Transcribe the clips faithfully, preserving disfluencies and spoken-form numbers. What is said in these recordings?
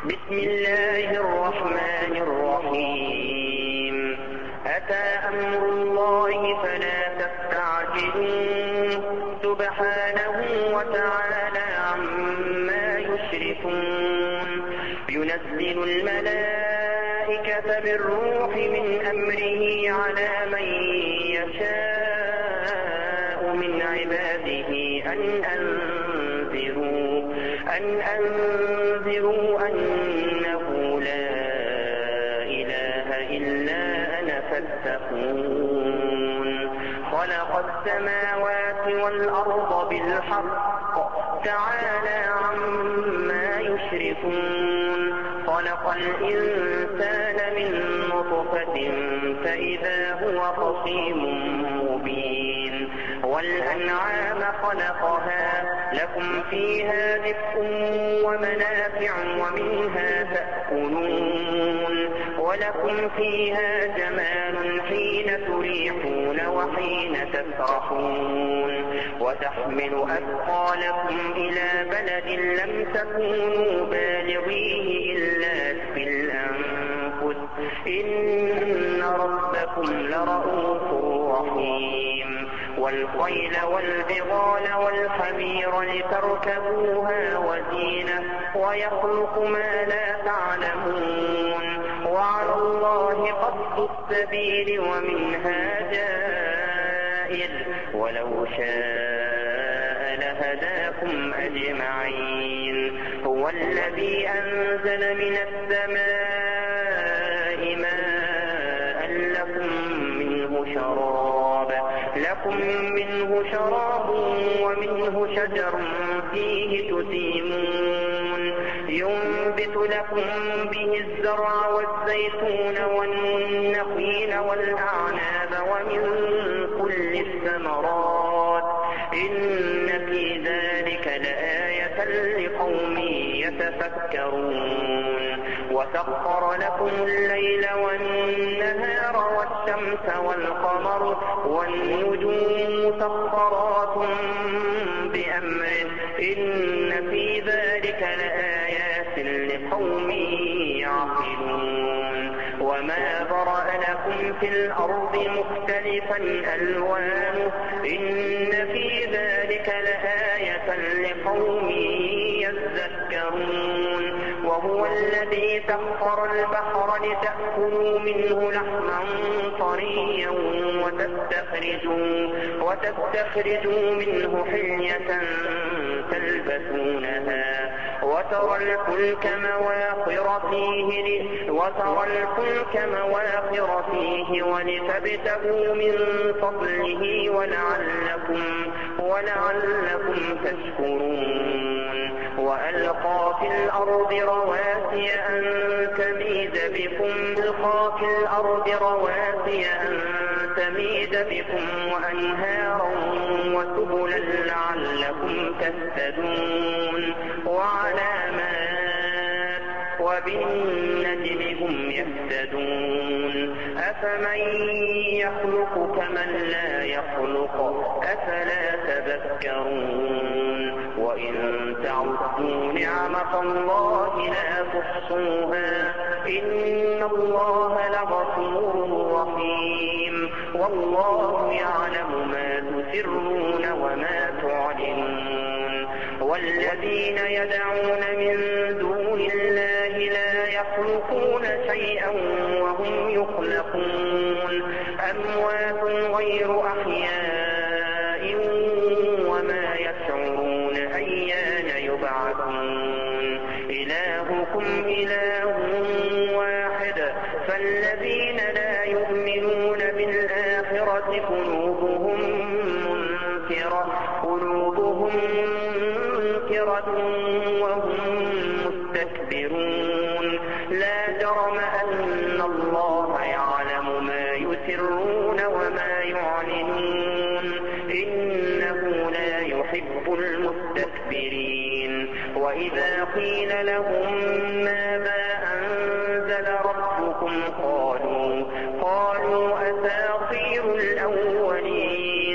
بسم الله الرحمن الرحيم أتى أمر الله فلا تستعجلوه سبحانه وتعالى عما يشركون ينزل الملائكة بالروح من أمره على من يشاء من عباده أن أنذروا أن أنذروا أنه لا إله إلا أنا فاتقون خلق السماوات والأرض بالحق تعالى عما يشركون خلق الإنسان من نطفة فإذا هو خصيم مبين والأنعام خلقها لكم فيها دفء ومنافع ومنها تأكلون ولكم فيها جمال حين تريحون وحين تسرحون وتحمل أثقالكم إلى بلد لم تكونوا بالغيه إلا بالأنفس إن ربكم لرؤوف رحيم والخيل والبغال والحمير لتركبوها وزينة ويخلق ما لا تعلمون وعلى الله قصد السبيل ومنها جائر ولو شاء لهداكم أجمعين هو الذي أنزل من السماء ماء لكم منه شراب لكم منه شراب ومنه شجر فيه تسيمون ينبت لكم به الزرع والزيتون والنخيل والأعناب ومن كل الثمرات إن في ذلك لآية لقوم يتفكرون وسخر لكم الليل والنهار والشمس والقمر والنجوم مسخرات بأمره إن في ذلك لآيات لقوم يعقلون وما برأ لكم في الأرض مختلفا ألوانه إن في ذلك لآية لقوم يذكرون وهو الذي سخر البحر لتأكلوا منه لحما طريا وتستخرجوا, وتستخرجوا منه حلية تلبسونها وترى الفلك مواخر فيه وترى الفلك مواخر فيه ولتبتغوا من فضله ولعلكم ولعلكم تشكرون وألقى في الأرض رواسي أن تميد بكم ألقى في الأرض رواسي أن تميد بكم وأنهارا وسبلا لعلكم تهتدون وعلامات وبالنجم هم يهتدون أفمن يخلق كمن لا يخلق أفلا تذكرون وإن تعدوا نعمة الله لا تحصوها إن الله لغفور رحيم والله يعلم ما تسرون وما تعلنون والذين يدعون من دون الله لا يخلقون شيئا وهم يخلقون أموات غير أحياء وما يشعرون أيان يبعثون إلهكم إله واحد فالذين لا يؤمنون بالآخرة قلوبهم منكرة قلوبهم منكرة وهم مستكبرون لا جرم أن الله يعلم ما يسرون وما يعلنون إنه لا يحب المستكبرين وإذا قيل لهم ماذا أنزل ربكم قالوا قالوا أساطير الأولين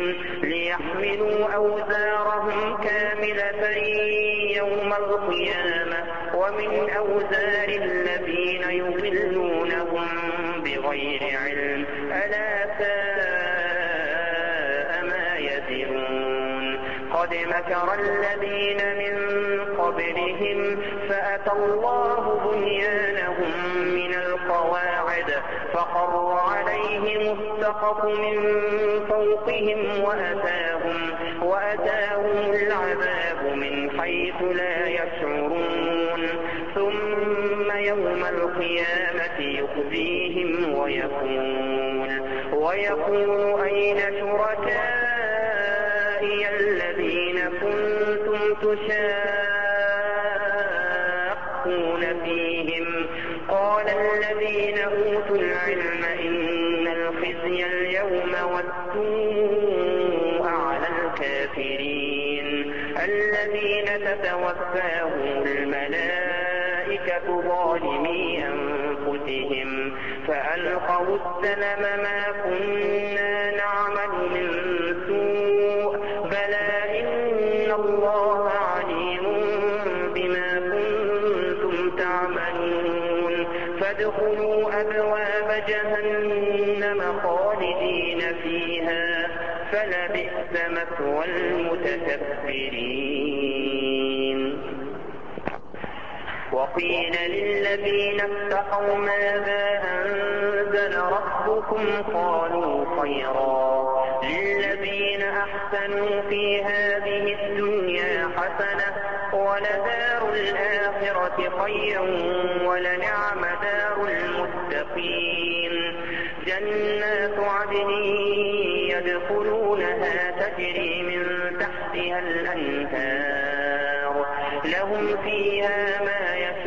أوزارهم كاملة يوم القيامة ومن ومن أوزار الذين يضلونهم بغير علم ألا ساء ما يزرون قد مكر الذين من قبلهم فأتى الله بنيانهم من القواعد فخر عليهم السقف من فوقهم وأتاهم, وأتاهم العذاب من حيث لا يشعرون ثم يوم القيامة يخزيهم ويقول, ويقول أين شركائي الذين كنتم تشاقون فيهم قال الذين أوتوا العلم إن الخزي اليوم والسوء على الكافرين الذين تتوفاهم الملائكة ظالمي أنفسهم فألقوا السلم ما كنا نعمل من سوء بلى إن الله عليم بما كنتم تعملون فادخلوا أبواب جهنم خالدين فيها فلبئس مثوى المتكبرين وقيل للذين اتقوا ماذا أنزل ربكم قالوا خيرا للذين أحسنوا في هذه الدنيا حسنة ولدار الآخرة خير ولنعم دار المتقين جنات عدن يدخلونها تجري من تحتها الأنهار لهم فيها ما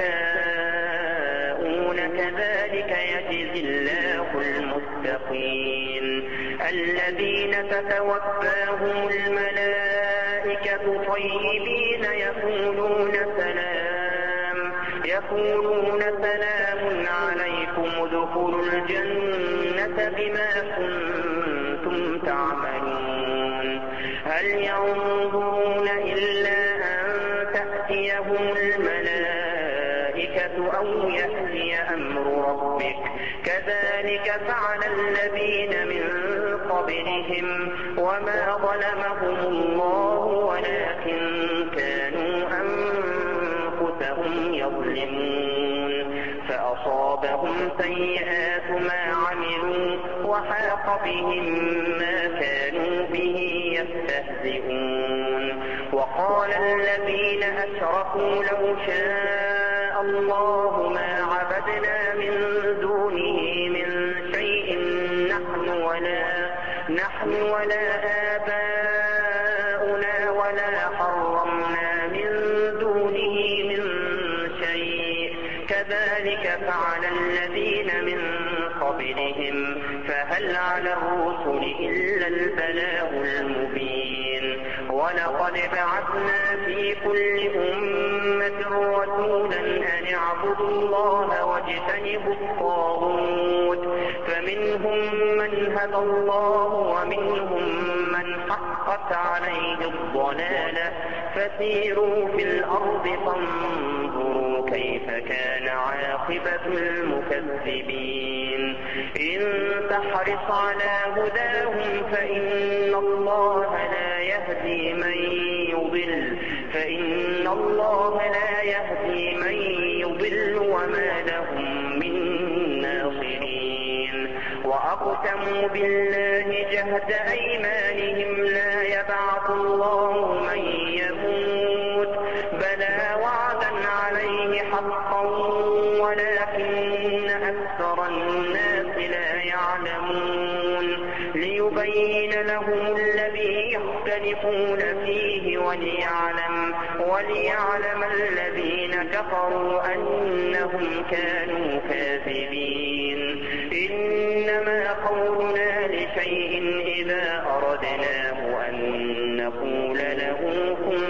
يشاءون كذلك يجزي الله المتقين الذين تتوفاهم الملائكة طيبين يقولون سلام يقولون سلام عليكم ادخلوا الجنة بما كنتم تعملون هل ينظرون إلا أن تأتيهم الملائكة أو يأتي أمر ربك كذلك فعل الذين من قبلهم وما ظلمهم الله ولكن كانوا أنفسهم يظلمون فأصابهم سيئات ما عملوا وحاق بهم ما كانوا به يستهزئون وقال الذين أشركوا لو شاء الله ما عبدنا من دونه من شيء نحن ولا, نحن ولا آباؤنا ولا حرمنا من دونه من شيء كذلك فعل الذين من قبلهم فهل على الرسل إلا البلاغ المبين ولقد بعثنا في كل أمة رسولا أن اعبدوا الله واجتنبوا الطاغوت فمنهم من هدى الله ومنهم من حقت عليه الضلالة فسيروا في الأرض فانظروا كيف كان عاقبة المكذبين إن تحرص على هداهم فإن الله لا يهدي من يضل فإن الله لا يهدي من يضل وما لهم من ناصرين وأقسموا بالله جهد أيمانهم لا يبعث الله من يموت بلى وعدا عليه حقا ولكن أكثر الناس لا يعلمون ليبين لهم الذي يختلفون فيه وليعلم, وليعلم الذين كفروا أنهم كانوا كاذبين إنما قولنا لشيء إذا أردناه أن نقول له كن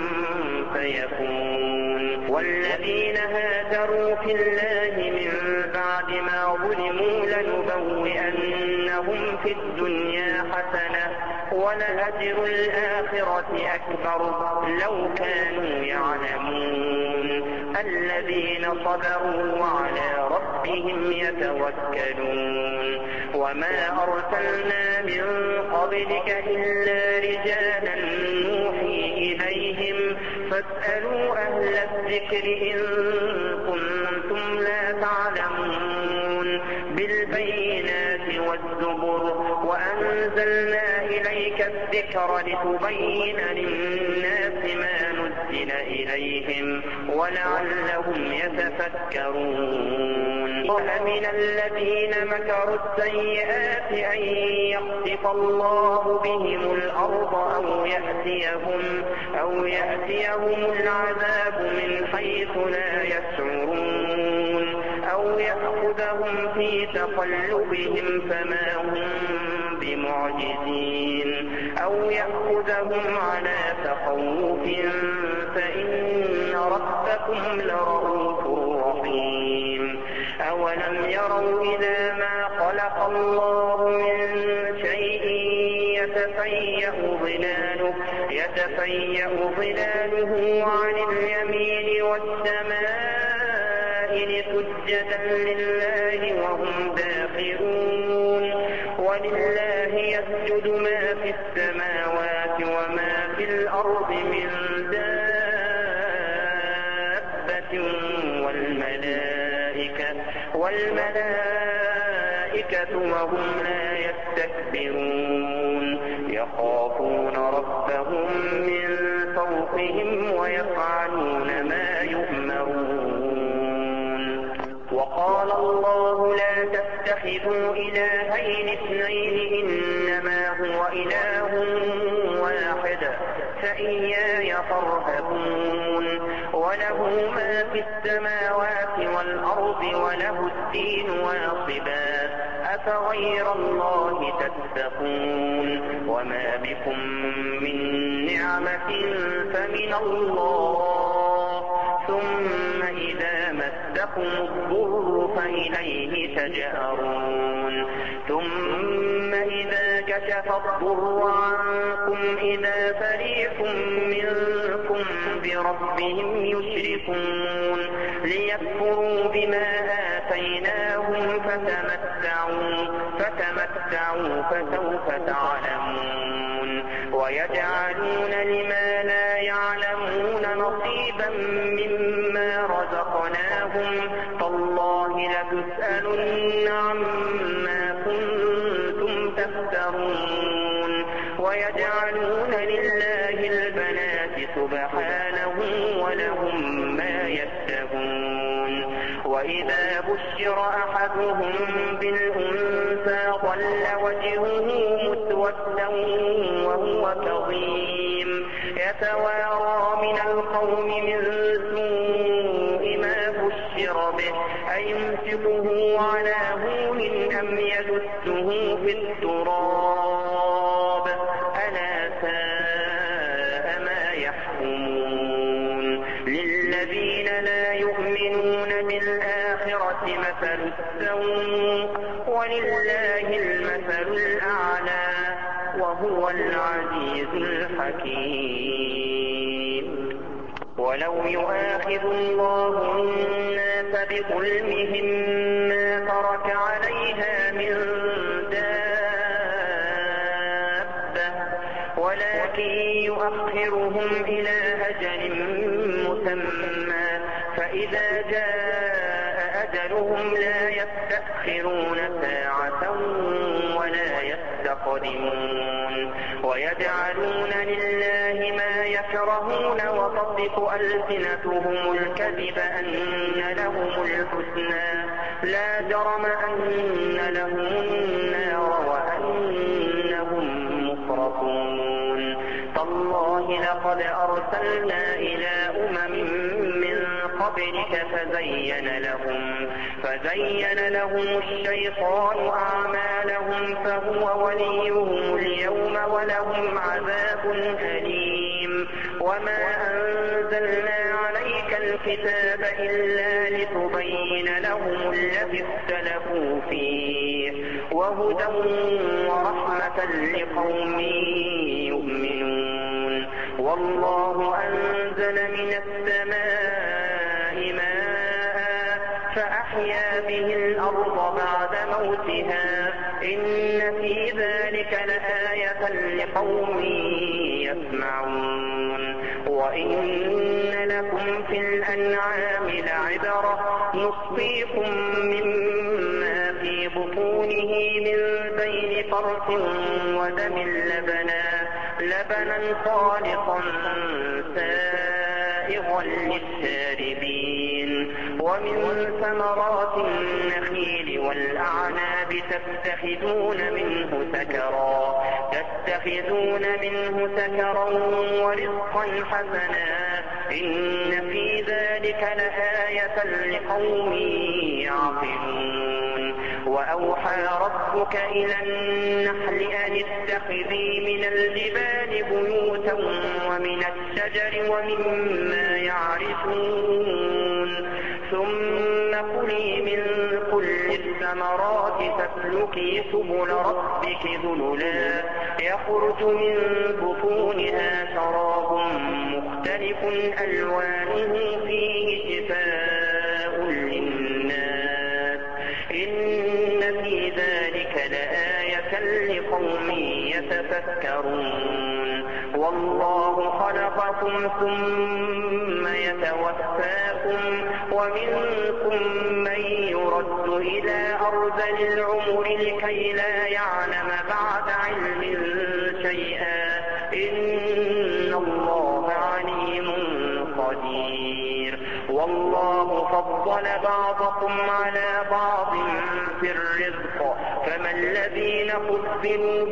فيكون والذين هاجروا في الله من بعد ما ظلموا لنبوئنهم في الدنيا حسنة ولأجر الآخرة أكبر لو كانوا يعلمون الذين صبروا وعلى ربهم يتوكلون وما أرسلنا من قبلك إلا رجالا نوحي إليهم فاسألوا أهل الذكر إن كنتم لا تعلمون بالبينات والزبر وأنزلنا إليك الذكر لتبين للناس ما نزل إليهم ولعلهم يتفكرون وأمن الذين مكروا السيئات أن يخسف الله بهم الأرض أو يأتيهم أو يأتيهم العذاب من حيث لا يشعرون أو يأخذهم في تقلبهم فما هم بمعجزين أو يأخذهم على تخوف فإن ربكم لرؤوف رحيم أولم يروا إلى ما خلق الله من شيء يتفيأ ظلاله يتفيأ ظلاله عن اليمين والشمائل سجدا لله وهم داخرون ولله يسجد ما في السماوات وما في الأرض من دابة والملائكة والملائكة وهم لا يستكبرون يخافون ربهم من فوقهم ويفعلون ما يؤمرون وقال الله لا تتخذوا إلهين اثنين إنما هو إله واحد فإياي فارهبون وله ما في السماوات والأرض وله الدين واصبا أفغير الله تتقون وما بكم من نعمة فمن الله ثم إذا مسكم الضر فإليه تجأرون ثم إذا كشف الضر عنكم إذا فريق منكم بربهم يشركون ليكفروا بما آتيناهم فتمتعوا فتمتعوا فسوف تعلمون ويجعلون لما لا يعلمون نصيبا مما رزقناهم تالله لتسألن عما كنتم تفترون ويجعلون لله البنات سبحانه ولهم ما يشتهون وإذا بشر أحدهم بالأنثى ظل وجهه مسودا وهو كظيم يتوارى من القوم من سوء ما بشر به أيمسكه على هون أم يدسه في التراب ألا ساء ما يحكمون للذين لا يؤمنون بالآخرة مثل السوء ولله المثل الأعلى وهو العزيز الحكيم ولو يؤاخذ الله الناس بظلمهم ما ترك عليها من دابة ولكن يؤخرهم إلى أجل مسمى فإذا جاء أجلهم لا يستأخرون ساعة ولا يستقدمون ويجعلون لله ما يكرهون وتصف ألسنتهم الكذب أن لهم الحسنى لا جرم أن لهم النار وأنهم مفرطون تالله لقد أرسلنا إلى أمم من قبلك فزين لهم فزين لهم الشيطان أعمالهم فهو وليهم اليوم ولهم عذاب أليم وما أنزلنا عليك الكتاب إلا لتبين لهم الذي اختلفوا فيه وهدى ورحمة لقوم يؤمنون والله أنزل من السماء فأحيا به الأرض بعد موتها إن في ذلك لآية لقوم يسمعون وإن لكم في الأنعام لعبرة نسقيكم مما في بطونه من بين فرث ودم لبنا لبنا خالصا سائغا للشاربين ومن ثمرات النخيل والأعناب تتخذون منه سكرا تتخذون منه سكرا ورزقا حسنا إن في ذلك لآية لقوم يعقلون وأوحى ربك إلى النحل أن اتخذي من الجبال بيوتا ومن الشجر ومما يعرشون ثم كلي من كل الثمرات فاسلكي سبل ربك ذللا يخرج من بطونها شراب مختلف ألوانه فيه شفاء للناس إن في ذلك لآية لقوم يتفكرون والله خلقكم ثم يتوفاكم ومنكم من يرد إلى أرذل العمر لكي لا يعلم بعد علم شيئا إن الله عليم قدير والله فضل بعضكم على بعض في الرزق فما الذين فضلوا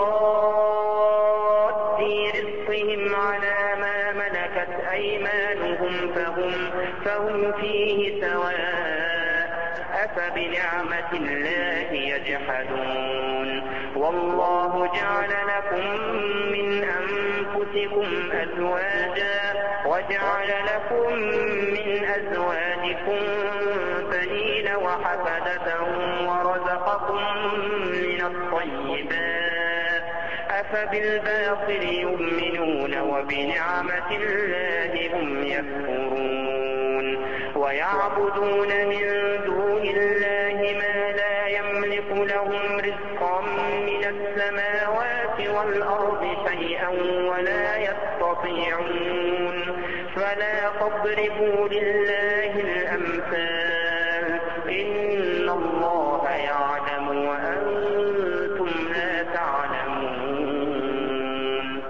براد رزقهم على ما ملكت أيمانهم فهم, فهم فيه سواء أفبنعمة الله يجحدون والله جعل لكم من أنفسكم أزواجا وجعل لكم من أزواجكم بنين وحفدة ورزقكم من الطيبات أفبالباطل يؤمنون وبنعمة الله هم يكفرون ويعبدون من دون الله ما لا يملك لهم رزقا من السماوات والأرض شيئا ولا يستطيعون فلا تضربوا لله الأمثال إن الله يعلم وأنتم لا تعلمون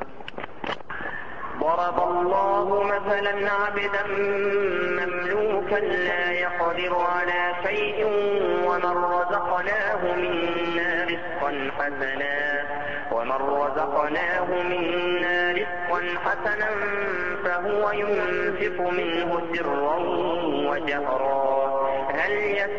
ضرب الله مثلا عبدا مملوكا لا يقدر على شيء ومن رزقناه منا رزقا حسنا ومن رزقناه منا رزقا حسنا فهو ينفق منه سرا وجهرا هل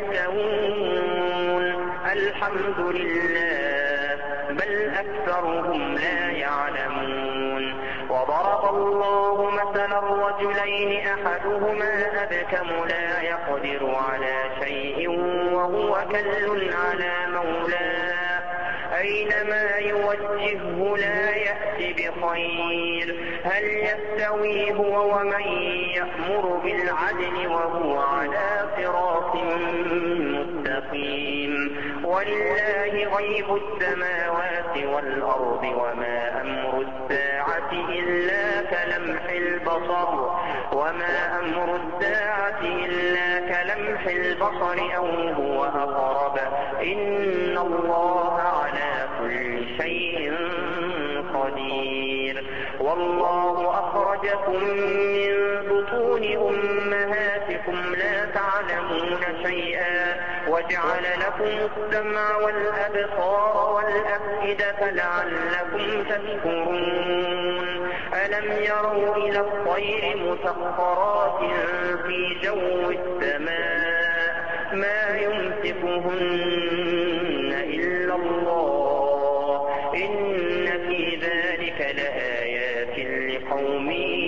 يستوون الحمد لله بل أكثرهم لا يعلمون وضرب الله مثلا الرجلين أحدهما أبكم لا يقدر على شيء وهو كل على مولاه أينما يوجهه لا يأتي بخير هل يستوي هو ومن يأمر بالعدل وهو على صراط مستقيم ولله غيب السماوات والأرض وما أمر الساعة إلا كلمح البصر وما أمر الساعة إلا كلمح البصر أو هو أقرب إن الله على كل شيء قدير والله أخرجكم من بطون أمهاتكم لا تعلمون شيئا وجعل لكم السمع والأبصار والأفئدة لعلكم تشكرون ألم يروا إلى الطير مسخرات في جو السماء ما يمسكهن إلا الله إن في ذلك لآيات لقوم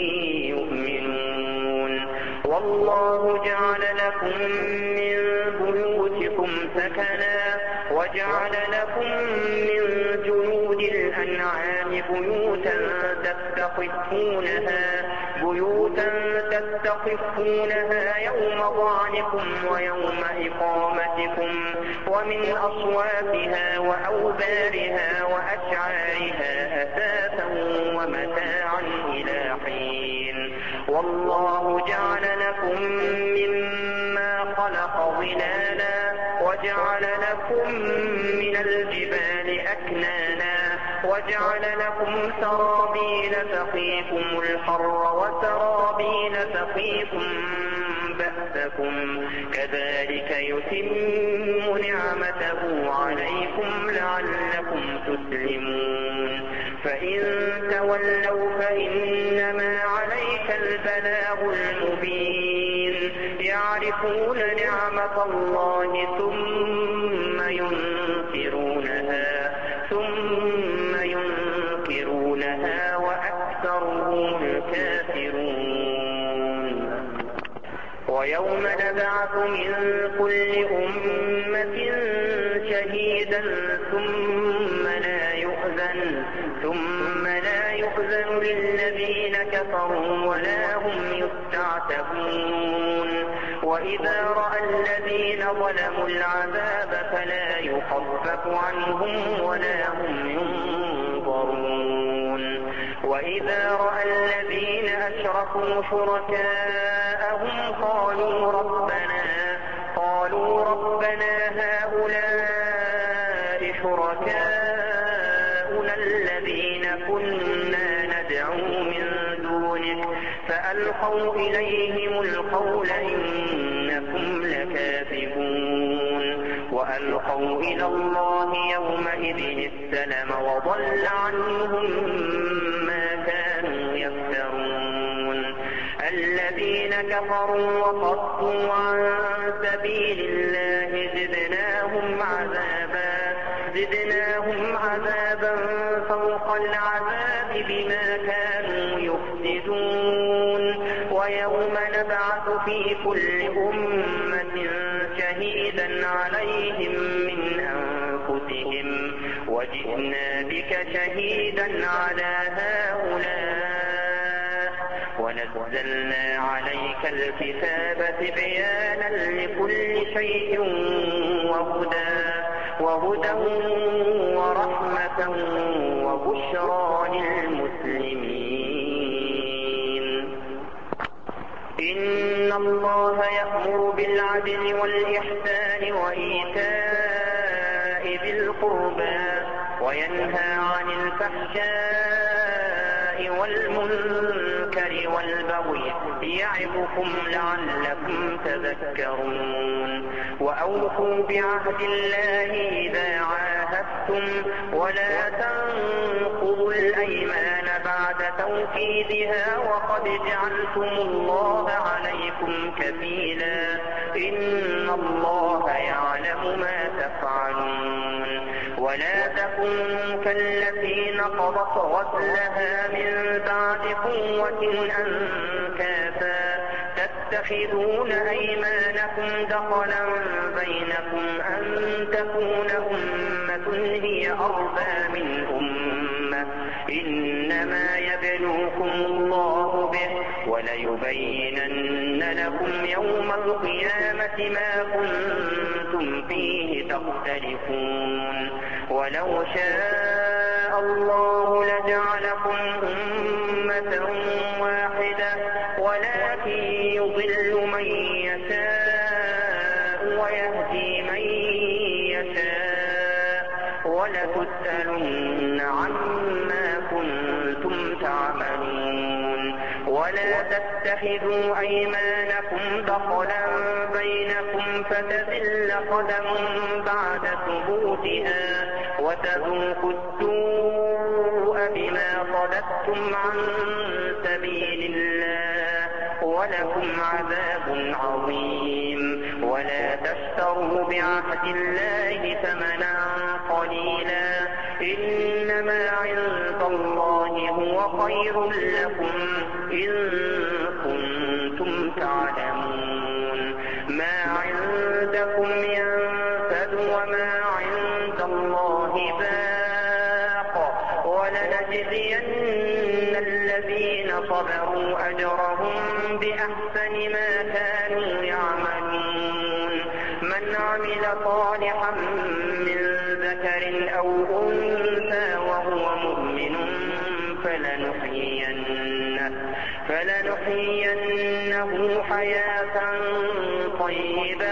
يؤمنون والله جعل لكم من بيوتكم سكنا وجعل لكم من جنود الأنعام بيوتا تستخفونها بيوتا تستخفونها يوم ظعنكم ويوم إقامتكم ومن أصوافها وأوبارها وأشعارها أثاثا ومتاعا إلى حين. والله جعل لكم مما خلق ظلالا وجعل لكم من الجبال أكنانا وجعل لكم سرابيل تقيكم الحر وسرابيل تقيكم بأسكم كذلك يتم نعمته عليكم لعلكم تسلمون. فإن تولوا فإنما عليك البلاغ المبين. يعرفون نعمة الله ثم ينكرونها ثم ينكرونها وأكثرهم الكافرون. ويوم نبعث من كل أمة شهيدا ثم لا يؤذن ثم لا يؤذن للذين كفروا ولا هم يستعتبون. وإذا رأى الذين ظلموا العذاب فلا يخفف عنهم ولا هم ينظرون. وإذا رأى الذين أشركوا شركاءهم قالوا ربنا قالوا ربنا هؤلاء شركاؤنا الذين كنا ندعو من دونك فألقوا إليهم القول إنكم لكاذبون. وألقوا إلى الله يومئذ السلم وضل عنهم ما كانوا يفترون. الذين كفروا وصدوا عن سبيل الله زدناهم عذابا زدناهم عذابا فوق العذاب بما كانوا يفسدون. ويوم نبعث في كل أمة شهيدا عليهم من أنفسهم وجئنا بك شهيدا على هؤلاء ونزلنا عليك الكتاب بيانا لكل شيء وهدى وهدى ورحمة وبشرى للمسلمين. إن الله يأمر بالعدل والإحسان وإيتاء ذي القربى وينهى عن الفحشاء والمنكر والبغي يعظكم لعلكم تذكرون. وأوفوا بعهد الله إذا عاهدتم ولا تنقضوا الأيمان بعد توكيدها وقد جعلتم الله عليكم كفيلا إن الله يعلم ما تفعلون. ولا تكونوا كالتي نقضت غزلها من بعد قوة أنكاثا تتخذون أيمانكم دخلا بينكم أن تكون أمة هي أربى من أمة إنما يبلوكم الله به وليبينن لكم يوم القيامة ما كنتم فيه تختلفون. ولو شاء الله لجعلكم أمة واحدة ولكن يضل من يشاء ويهدي من يشاء ولتسألن عما كنتم تعملون. ولا تتخذوا أيمانكم دخلا بينكم فتزل قدم بعد ثبوتها وتذوقوا السوء بما صددتم عن سبيل الله ولكم عذاب عظيم. ولا تشتروا بعهد الله ثمنا قليلا إنما عند الله هو خير لكم إن كنتم تعلمون. ما عندكم ينفد وما عند الله باق ولنجزين الذين صبروا أجرهم بأحسن ما كانوا يعملون من عمل صالحا من ذكر أو أنثى وهو مؤمن فلنحيينه, فلنحيينه حياة طيبة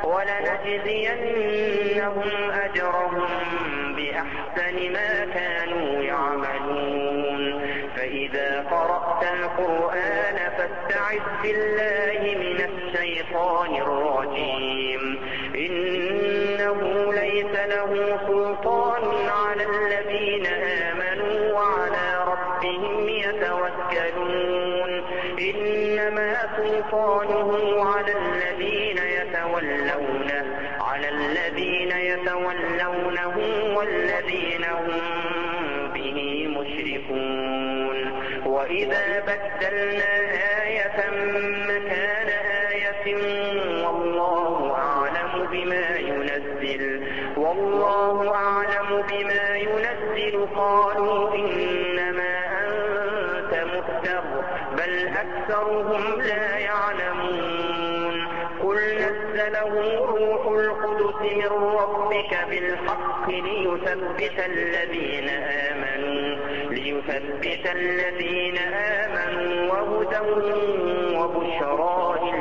ولنجزينهم أجرهم بأحسن ما كانوا يعملون فإذا قرأت القرآن فاستعذ بالله من الشيطان الرجيم إنه ليس له سلطان على الذين آمنوا وعلى ربهم يتوكلون إنما سلطانه على الذين يتولونه على الذين يتولونه والذين هم به مشركون وإذا بدلنا آية مكان آية والله أعلم بما ينزل والله أعلم بما ينزل قالوا إنما أنت مفتر بل أكثرهم لا يعلمون قل نزله روح القدس من ربك بالحق ليثبت الذين آمنوا ليثبت الذين آمنوا وهدى وبشرى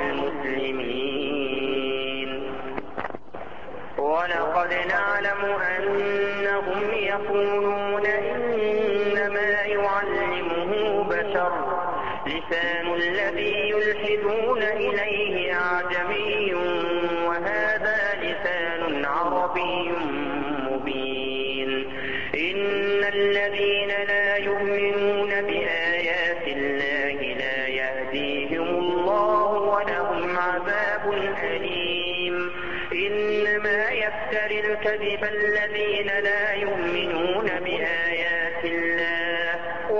للمسلمين ولقد نعلم أنهم يقولون إنما يعلمه بشر لسان الذي يلحدون إليه أعجمي وهذا لسان عربي مبين إن الذين لا يؤمنون بآيات الله لا يهديهم الله ولهم عذاب أليم إنما يفتري الكذب الذين لا يؤمنون بآيات الله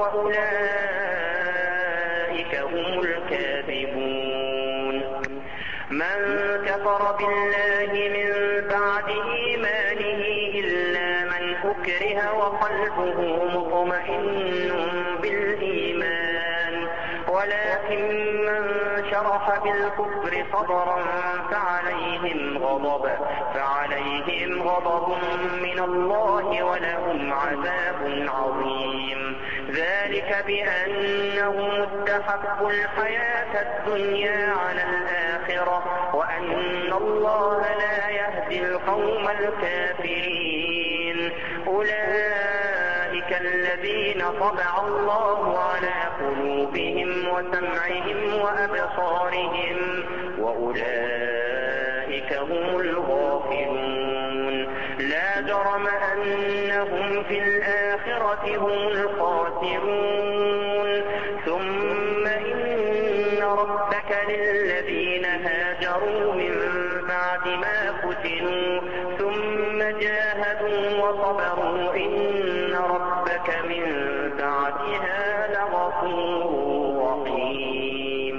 وأولئك هم الكاذبون من كفر بالله من بعد إيمانه إلا من أكره وقلبه مطمئن بالإيمان ولكن من شرح بالكفر صدرا فعليهم غضب فعليهم غضب من الله ولهم عذاب عظيم ذلك بأنهم استحبوا الحياة الدنيا على الآخرة وأن الله لا يهدي القوم الكافرين أولئك الذين طبع الله على قلوبهم وسمعهم وأبصارهم وأولئك هم الغافلون لا جرم أنهم في الآخرة هم الخاسرون ثم إن ربك للذين هاجروا من بعد ما فتنوا ثم جاهدوا وصبروا إن ربك من بعدها لغفور رحيم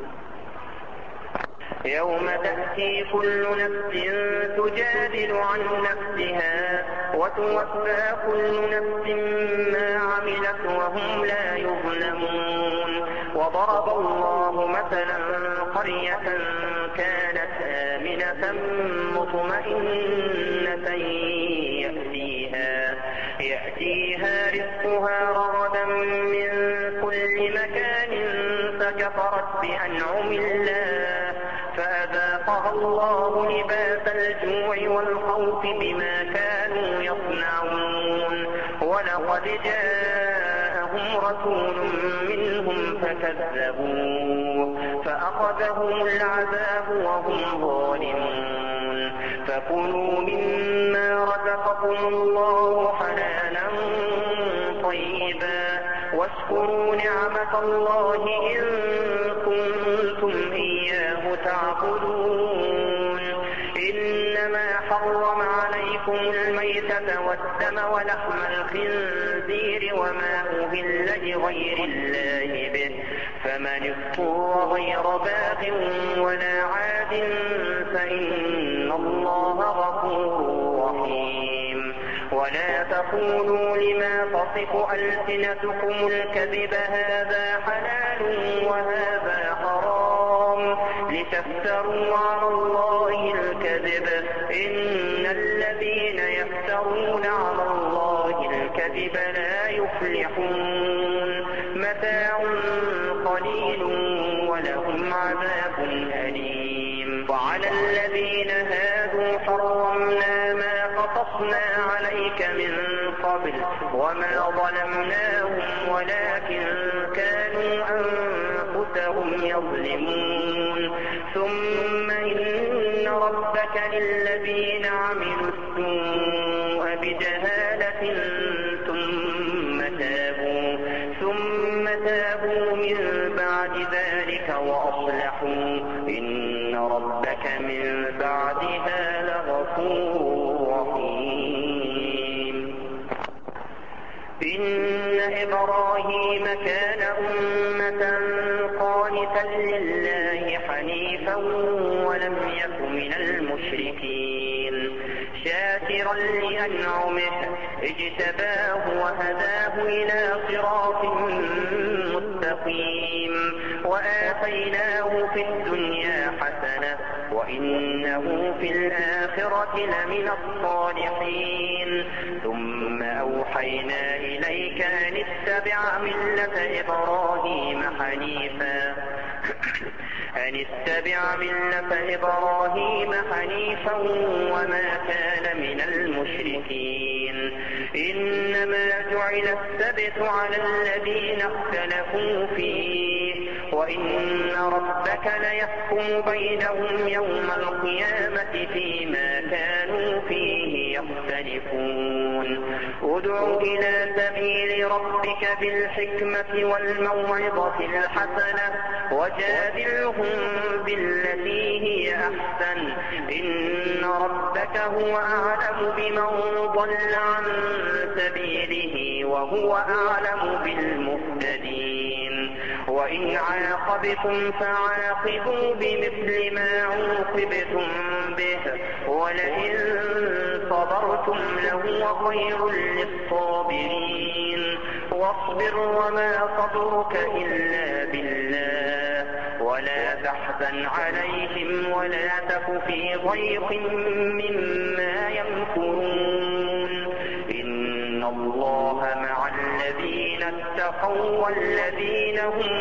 يوم تأتي كل نفس تجادل عن نفسها وتوفى كل نفس ما عملت وهم لا يظلمون وضرب الله مثلا قرية كانت آمنة مطمئنة يأتيها, يأتيها رزقها رغدا من كل مكان فكفرت بأنعم الله فأذاقها الله لباس الجوع والخوف بما كانوا يصنعون ولقد جاءهم رسول منهم فكذبوه فأخذهم العذاب وهم ظالمون فكلوا مما رزقكم الله حلالا طيبا واشكروا نعمة الله إن كنتم إياه تعبدون إنما حرم عليكم الميتة والدم ولحم الخنزير وما أهل لغير الله به فمن اضطر غير باغ ولا عاد فإن الله غفور رحيم ولا تقولوا لما تصف ألسنتكم الكذب هذا حلال وهذا حرام لتفتروا على الله الكذب إن الذين يفترون على الله الكذب لا يفلحون متاع قليل ولهم عذاب أليم وعلى الذين هادوا حرمنا ما قصصنا عليك من قبل وما ظلمناهم ولكن كانوا أنفسهم يظلمون ثم إن ربك للذين عملوا السوء بجهالة ثم تابوا ثم تابوا من بعد ذلك وأصلحوا إن ربك من بعدها لغفور رحيم إن إبراهيم كان أمة قانتا لله حنيفا ولم يك من المشركين شاكرا لأنعمه اجتباه وهداه إلى صراط مستقيم وآتيناه في الدنيا حسنة وإنه في الآخرة لمن الصالحين ثم أوحينا إليك أن اتبع ملة إبراهيم حنيفا أن اتبع ملة إبراهيم حنيفا وما كان من المشركين إنما جعل السبت على الذين اختلفوا فيه وإن ربك ليحكم بينهم يوم القيامة فيما كانوا فيه يختلفون ادع إلى سبيل ربك بالحكمة والموعظة الحسنة وجادلهم بالتي هي أحسن إن ربك هو أعلم بمن ضل عن سبيله وهو أعلم بالمهتدين وإن عاقبتم فعاقبوا بمثل ما عوقبتم به ولئن صبرتم لهو خير للصابرين واصبر وما صبرك إلا بالله ولا تحزن عليهم ولا تك في ضيق مما يمكرون إن الله مع الذين اتقوا والذين هم